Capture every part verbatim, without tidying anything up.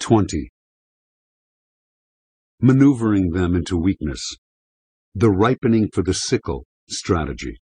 twenty. Maneuvering them into weakness. The ripening for the sickle strategy.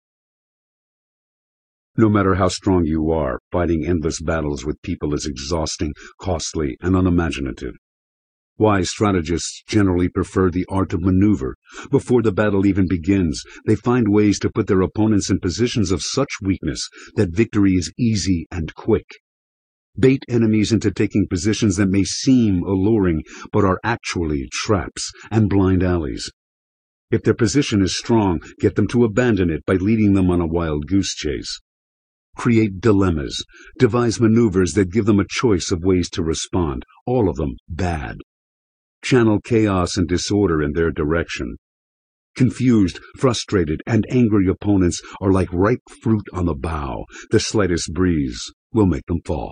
No matter how strong you are, fighting endless battles with people is exhausting, costly, and unimaginative. Wise strategists generally prefer the art of maneuver. Before the battle even begins, they find ways to put their opponents in positions of such weakness that victory is easy and quick. Bait enemies into taking positions that may seem alluring, but are actually traps and blind alleys. If their position is strong, get them to abandon it by leading them on a wild goose chase. Create dilemmas. Devise maneuvers that give them a choice of ways to respond, all of them bad. Channel chaos and disorder in their direction. Confused, frustrated, and angry opponents are like ripe fruit on the bough. The slightest breeze will make them fall.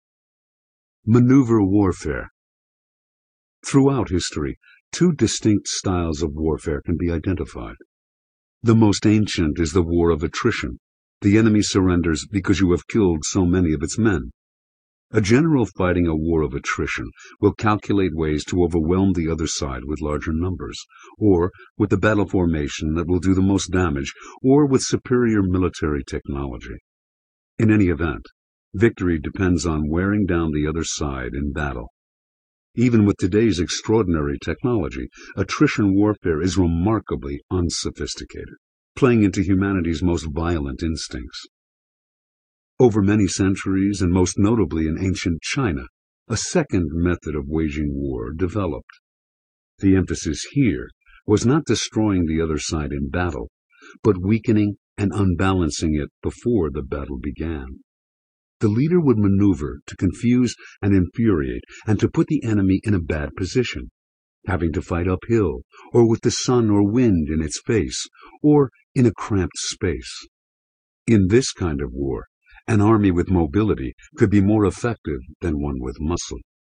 Maneuver warfare. Throughout history, two distinct styles of warfare can be identified. The most ancient is the war of attrition. The enemy surrenders because you have killed so many of its men. A general fighting a war of attrition will calculate ways to overwhelm the other side with larger numbers, or with the battle formation that will do the most damage, or with superior military technology. In any event, victory depends on wearing down the other side in battle. Even with today's extraordinary technology, attrition warfare is remarkably unsophisticated, playing into humanity's most violent instincts. Over many centuries, and most notably in ancient China, a second method of waging war developed. The emphasis here was not destroying the other side in battle, but weakening and unbalancing it before the battle began. The leader would maneuver to confuse and infuriate and to put the enemy in a bad position, having to fight uphill, or with the sun or wind in its face, or in a cramped space. In this kind of war, an army with mobility could be more effective than one with muscle.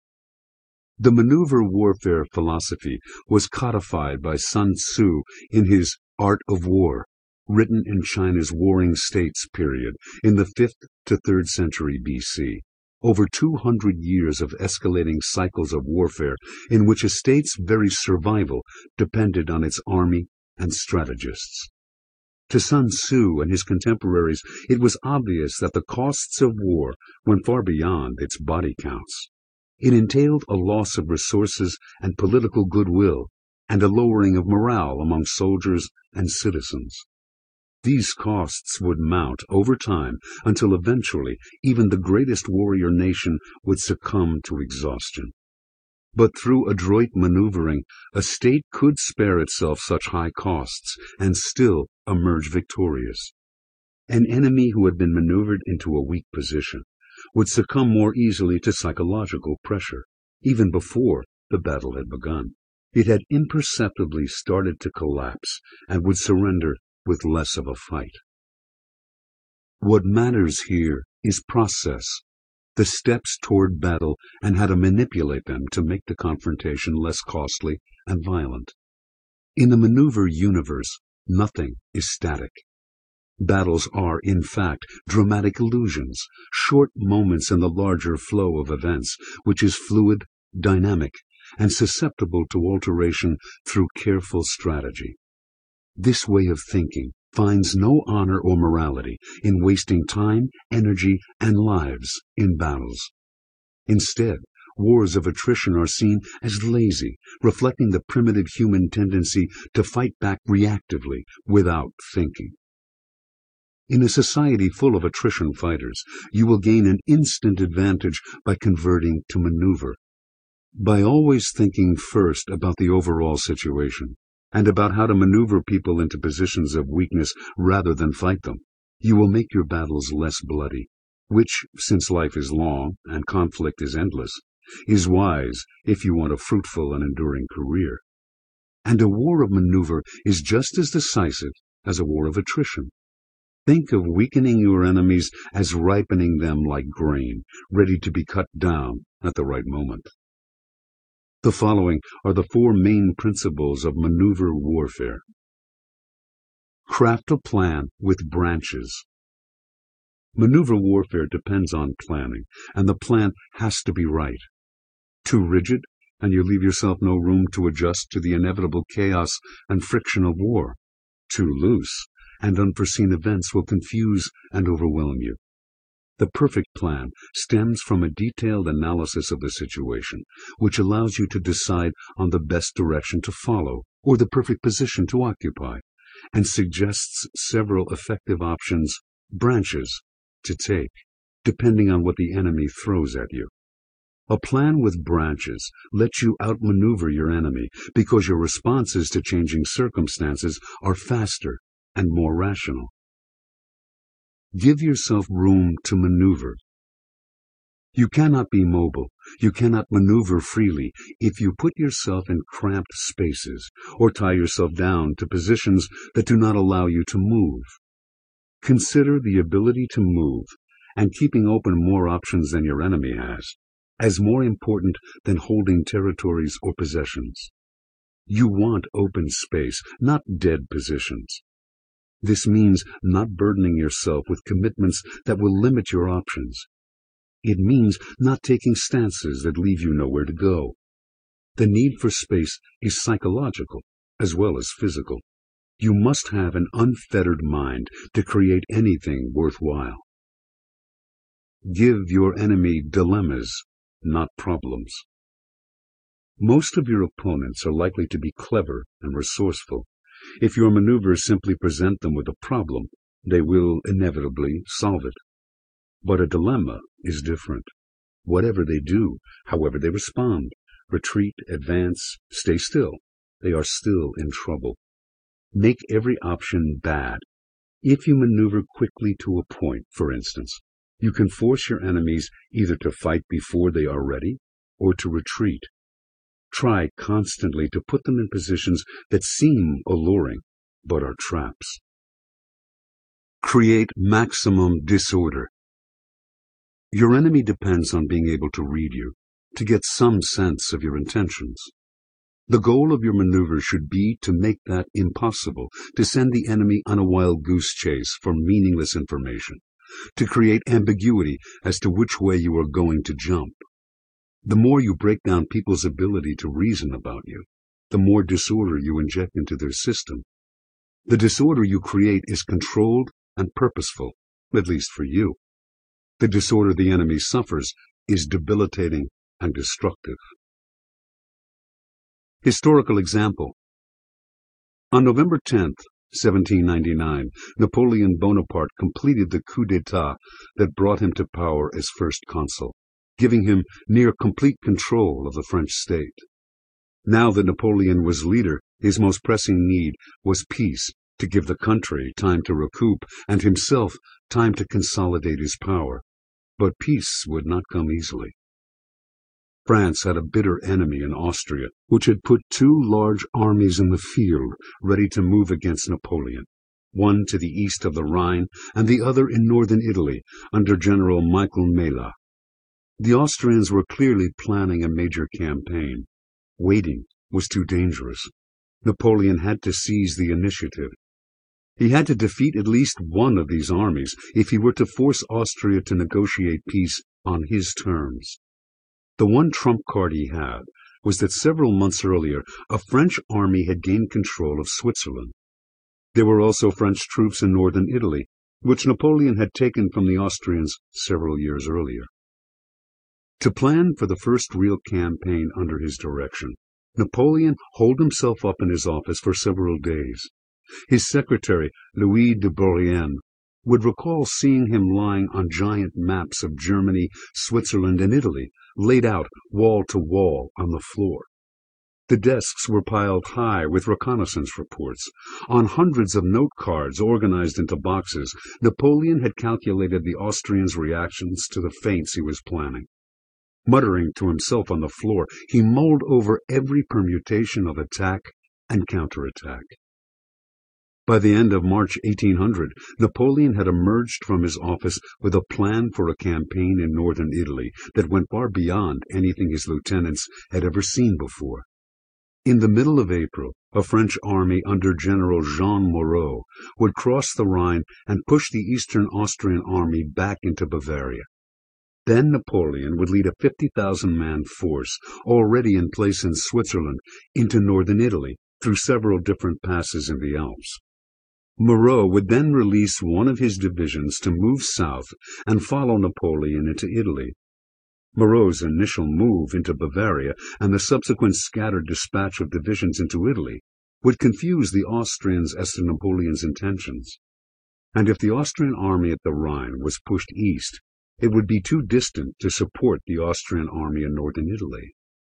The maneuver warfare philosophy was codified by Sun Tzu in his Art of War, written in China's Warring States period in the fifth to third century B C. Over two hundred years of escalating cycles of warfare in which a state's very survival depended on its army and strategists. To Sun Tzu and his contemporaries, it was obvious that the costs of war went far beyond its body counts. It entailed a loss of resources and political goodwill, and a lowering of morale among soldiers and citizens. These costs would mount over time until eventually even the greatest warrior nation would succumb to exhaustion. But through adroit maneuvering, a state could spare itself such high costs and still emerge victorious. An enemy who had been maneuvered into a weak position would succumb more easily to psychological pressure, even before the battle had begun. It had imperceptibly started to collapse and would surrender with less of a fight. What matters here is process, the steps toward battle, and how to manipulate them to make the confrontation less costly and violent. In the maneuver universe, nothing is static. Battles are, in fact, dramatic illusions, short moments in the larger flow of events, which is fluid, dynamic, and susceptible to alteration through careful strategy. This way of thinking finds no honor or morality in wasting time, energy, and lives in battles. Instead, wars of attrition are seen as lazy, reflecting the primitive human tendency to fight back reactively without thinking. In a society full of attrition fighters, you will gain an instant advantage by converting to maneuver. By always thinking first about the overall situation, and about how to maneuver people into positions of weakness rather than fight them, you will make your battles less bloody, which, since life is long and conflict is endless, is wise if you want a fruitful and enduring career. And a war of maneuver is just as decisive as a war of attrition. Think of weakening your enemies as ripening them like grain, ready to be cut down at the right moment. The following are the four main principles of maneuver warfare. Craft a plan with branches. Maneuver warfare depends on planning, and the plan has to be right. Too rigid, and you leave yourself no room to adjust to the inevitable chaos and friction of war. Too loose, and unforeseen events will confuse and overwhelm you. The perfect plan stems from a detailed analysis of the situation, which allows you to decide on the best direction to follow or the perfect position to occupy, and suggests several effective options, branches, to take, depending on what the enemy throws at you. A plan with branches lets you outmaneuver your enemy because your responses to changing circumstances are faster and more rational. Give yourself room to maneuver. You cannot be mobile, you cannot maneuver freely if you put yourself in cramped spaces or tie yourself down to positions that do not allow you to move. Consider the ability to move, and keeping open more options than your enemy has, as more important than holding territories or possessions. You want open space, not dead positions. This means not burdening yourself with commitments that will limit your options. It means not taking stances that leave you nowhere to go. The need for space is psychological as well as physical. You must have an unfettered mind to create anything worthwhile. Give your enemy dilemmas, not problems. Most of your opponents are likely to be clever and resourceful. If your maneuvers simply present them with a problem, they will inevitably solve it. But a dilemma is different. Whatever they do, however they respond, retreat, advance, stay still, they are still in trouble. Make every option bad. If you maneuver quickly to a point, for instance, you can force your enemies either to fight before they are ready or to retreat. Try constantly to put them in positions that seem alluring, but are traps. Create maximum disorder. Your enemy depends on being able to read you, to get some sense of your intentions. The goal of your maneuver should be to make that impossible, to send the enemy on a wild goose chase for meaningless information, to create ambiguity as to which way you are going to jump. The more you break down people's ability to reason about you, the more disorder you inject into their system. The disorder you create is controlled and purposeful, at least for you. The disorder the enemy suffers is debilitating and destructive. Historical example. On November tenth, seventeen ninety-nine, Napoleon Bonaparte completed the coup d'etat that brought him to power as first consul, giving him near complete control of the French state. Now that Napoleon was leader, his most pressing need was peace, to give the country time to recoup and himself time to consolidate his power. But peace would not come easily. France had a bitter enemy in Austria, which had put two large armies in the field ready to move against Napoleon, one to the east of the Rhine and the other in northern Italy under General Michael Mela. The Austrians were clearly planning a major campaign. Waiting was too dangerous. Napoleon had to seize the initiative. He had to defeat at least one of these armies if he were to force Austria to negotiate peace on his terms. The one trump card he had was that several months earlier a French army had gained control of Switzerland. There were also French troops in northern Italy, which Napoleon had taken from the Austrians several years earlier. To plan for the first real campaign under his direction, Napoleon holed himself up in his office for several days. His secretary, Louis de Bourrienne, would recall seeing him lying on giant maps of Germany, Switzerland, and Italy, laid out wall to wall on the floor. The desks were piled high with reconnaissance reports. On hundreds of note cards organized into boxes, Napoleon had calculated the Austrians' reactions to the feints he was planning. Muttering to himself on the floor, he mulled over every permutation of attack and counterattack. By the end of March eighteen hundred, Napoleon had emerged from his office with a plan for a campaign in northern Italy that went far beyond anything his lieutenants had ever seen before. In the middle of April, a French army under General Jean Moreau would cross the Rhine and push the eastern Austrian army back into Bavaria. Then Napoleon would lead a fifty thousand man force, already in place in Switzerland, into northern Italy, through several different passes in the Alps. Moreau would then release one of his divisions to move south and follow Napoleon into Italy. Moreau's initial move into Bavaria and the subsequent scattered dispatch of divisions into Italy would confuse the Austrians as to Napoleon's intentions. And if the Austrian army at the Rhine was pushed east, it would be too distant to support the Austrian army in northern Italy.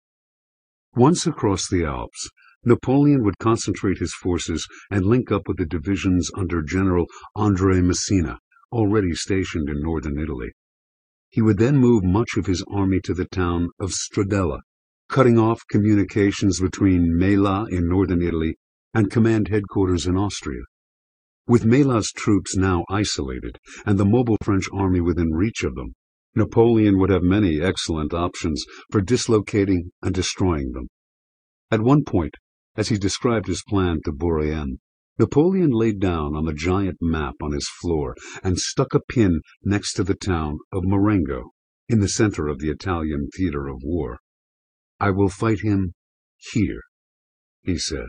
Once across the Alps, Napoleon would concentrate his forces and link up with the divisions under General André Massena, already stationed in northern Italy. He would then move much of his army to the town of Stradella, cutting off communications between Mela in northern Italy and command headquarters in Austria. With Mela's troops now isolated and the mobile French army within reach of them, Napoleon would have many excellent options for dislocating and destroying them. At one point, as he described his plan to Bourrienne, Napoleon laid down on the giant map on his floor and stuck a pin next to the town of Marengo, in the center of the Italian theater of war. "I will fight him here," he said.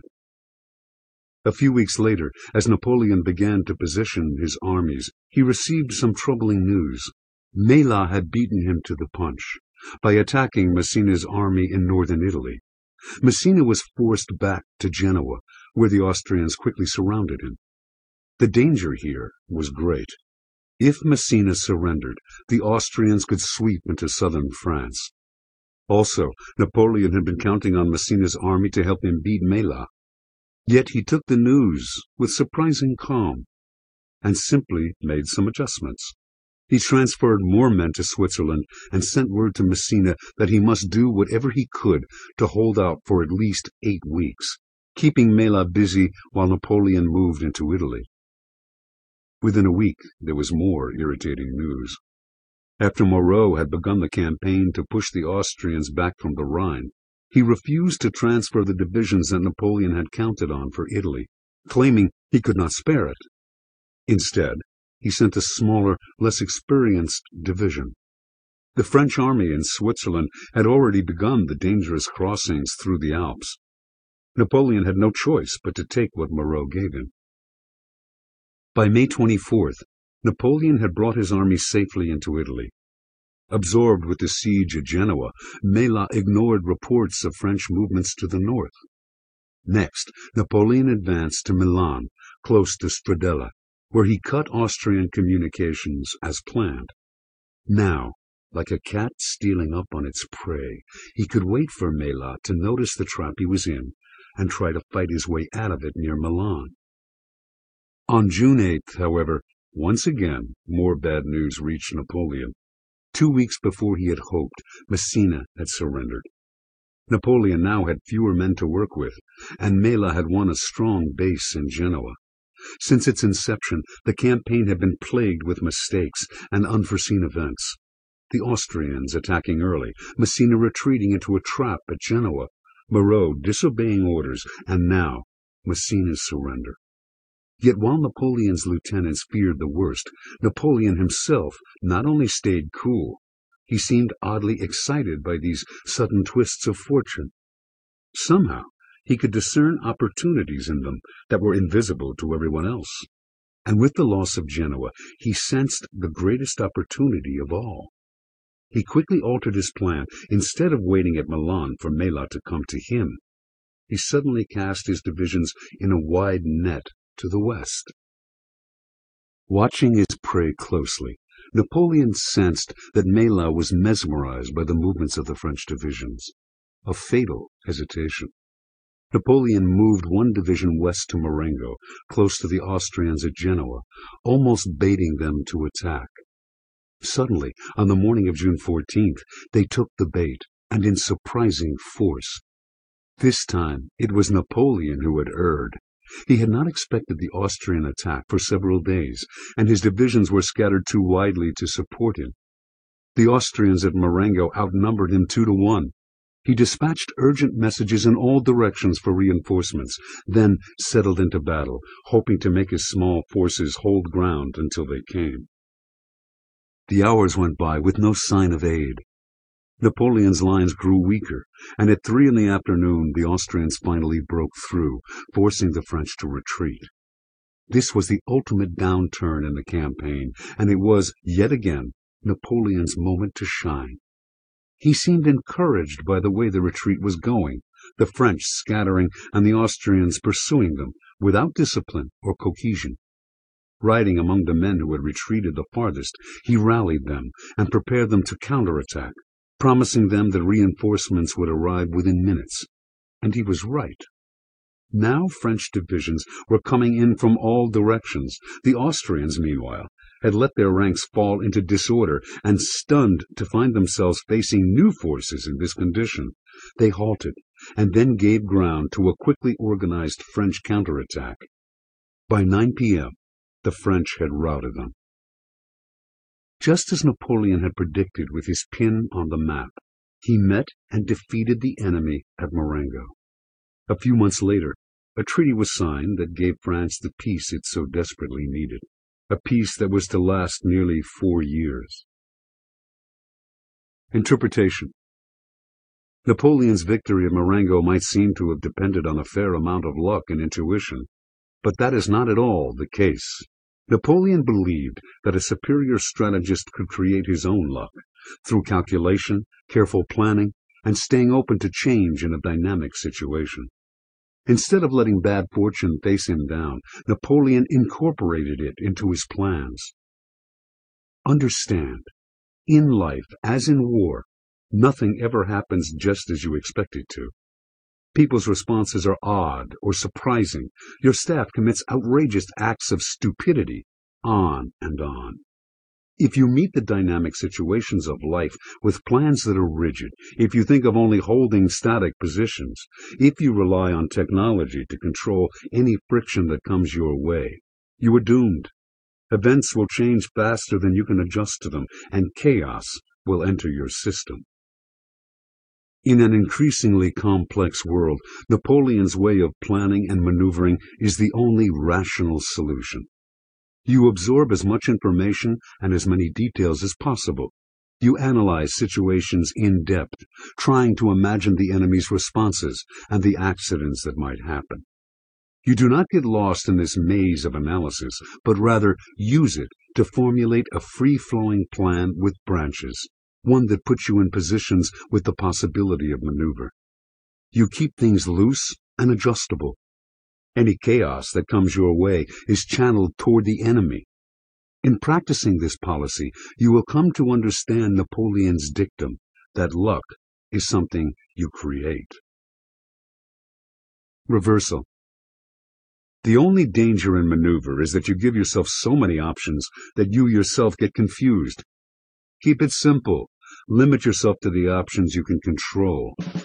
A few weeks later, as Napoleon began to position his armies, he received some troubling news. Mela had beaten him to the punch by attacking Massena's army in northern Italy. Massena was forced back to Genoa, where the Austrians quickly surrounded him. The danger here was great. If Massena surrendered, the Austrians could sweep into southern France. Also, Napoleon had been counting on Massena's army to help him beat Mela. Yet he took the news with surprising calm, and simply made some adjustments. He transferred more men to Switzerland and sent word to Massena that he must do whatever he could to hold out for at least eight weeks, keeping Mela busy while Napoleon moved into Italy. Within a week, there was more irritating news. After Moreau had begun the campaign to push the Austrians back from the Rhine, he refused to transfer the divisions that Napoleon had counted on for Italy, claiming he could not spare it. Instead, he sent a smaller, less experienced division. The French army in Switzerland had already begun the dangerous crossings through the Alps. Napoleon had no choice but to take what Moreau gave him. By May twenty-fourth, Napoleon had brought his army safely into Italy. Absorbed with the siege at Genoa, Mela ignored reports of French movements to the north. Next, Napoleon advanced to Milan, close to Stradella, where he cut Austrian communications as planned. Now, like a cat stealing up on its prey, he could wait for Mela to notice the trap he was in and try to fight his way out of it near Milan. On June eighth, however, once again, more bad news reached Napoleon. Two weeks before he had hoped, Massena had surrendered. Napoleon now had fewer men to work with, and Mela had won a strong base in Genoa. Since its inception, the campaign had been plagued with mistakes and unforeseen events. The Austrians attacking early, Massena retreating into a trap at Genoa, Moreau disobeying orders, and now Massena's surrender. Yet while Napoleon's lieutenants feared the worst, Napoleon himself not only stayed cool, he seemed oddly excited by these sudden twists of fortune. Somehow, he could discern opportunities in them that were invisible to everyone else. And with the loss of Genoa, he sensed the greatest opportunity of all. He quickly altered his plan. Instead of waiting at Milan for Mela to come to him, he suddenly cast his divisions in a wide net to the west. Watching his prey closely, Napoleon sensed that Mela was mesmerized by the movements of the French divisions. A fatal hesitation. Napoleon moved one division west to Marengo, close to the Austrians at Genoa, almost baiting them to attack. Suddenly, on the morning of June fourteenth, they took the bait, and in surprising force. This time, it was Napoleon who had erred. He had not expected the Austrian attack for several days, and his divisions were scattered too widely to support him. The Austrians at Marengo outnumbered him two to one. He dispatched urgent messages in all directions for reinforcements, then settled into battle, hoping to make his small forces hold ground until they came. The hours went by with no sign of aid. Napoleon's lines grew weaker, and at three in the afternoon the Austrians finally broke through, forcing the French to retreat. This was the ultimate downturn in the campaign, and it was, yet again, Napoleon's moment to shine. He seemed encouraged by the way the retreat was going, the French scattering and the Austrians pursuing them, without discipline or cohesion. Riding among the men who had retreated the farthest, he rallied them and prepared them to counterattack, promising them that reinforcements would arrive within minutes. And he was right. Now French divisions were coming in from all directions. The Austrians, meanwhile, had let their ranks fall into disorder, and stunned to find themselves facing new forces in this condition, they halted, and then gave ground to a quickly organized French counterattack. By nine p m, the French had routed them. Just as Napoleon had predicted with his pin on the map, he met and defeated the enemy at Marengo. A few months later, a treaty was signed that gave France the peace it so desperately needed, a peace that was to last nearly four years. Interpretation. Napoleon's victory at Marengo might seem to have depended on a fair amount of luck and intuition, but that is not at all the case. Napoleon believed that a superior strategist could create his own luck, through calculation, careful planning, and staying open to change in a dynamic situation. Instead of letting bad fortune face him down, Napoleon incorporated it into his plans. Understand, in life, as in war, nothing ever happens just as you expect it to. People's responses are odd or surprising. Your staff commits outrageous acts of stupidity, on and on. If you meet the dynamic situations of life with plans that are rigid, if you think of only holding static positions, if you rely on technology to control any friction that comes your way, you are doomed. Events will change faster than you can adjust to them, and chaos will enter your system. In an increasingly complex world, Napoleon's way of planning and maneuvering is the only rational solution. You absorb as much information and as many details as possible. You analyze situations in depth, trying to imagine the enemy's responses and the accidents that might happen. You do not get lost in this maze of analysis, but rather use it to formulate a free-flowing plan with branches, one that puts you in positions with the possibility of maneuver. You keep things loose and adjustable. Any chaos that comes your way is channeled toward the enemy. In practicing this policy, you will come to understand Napoleon's dictum that luck is something you create. Reversal. The only danger in maneuver is that you give yourself so many options that you yourself get confused. Keep it simple. Limit yourself to the options you can control.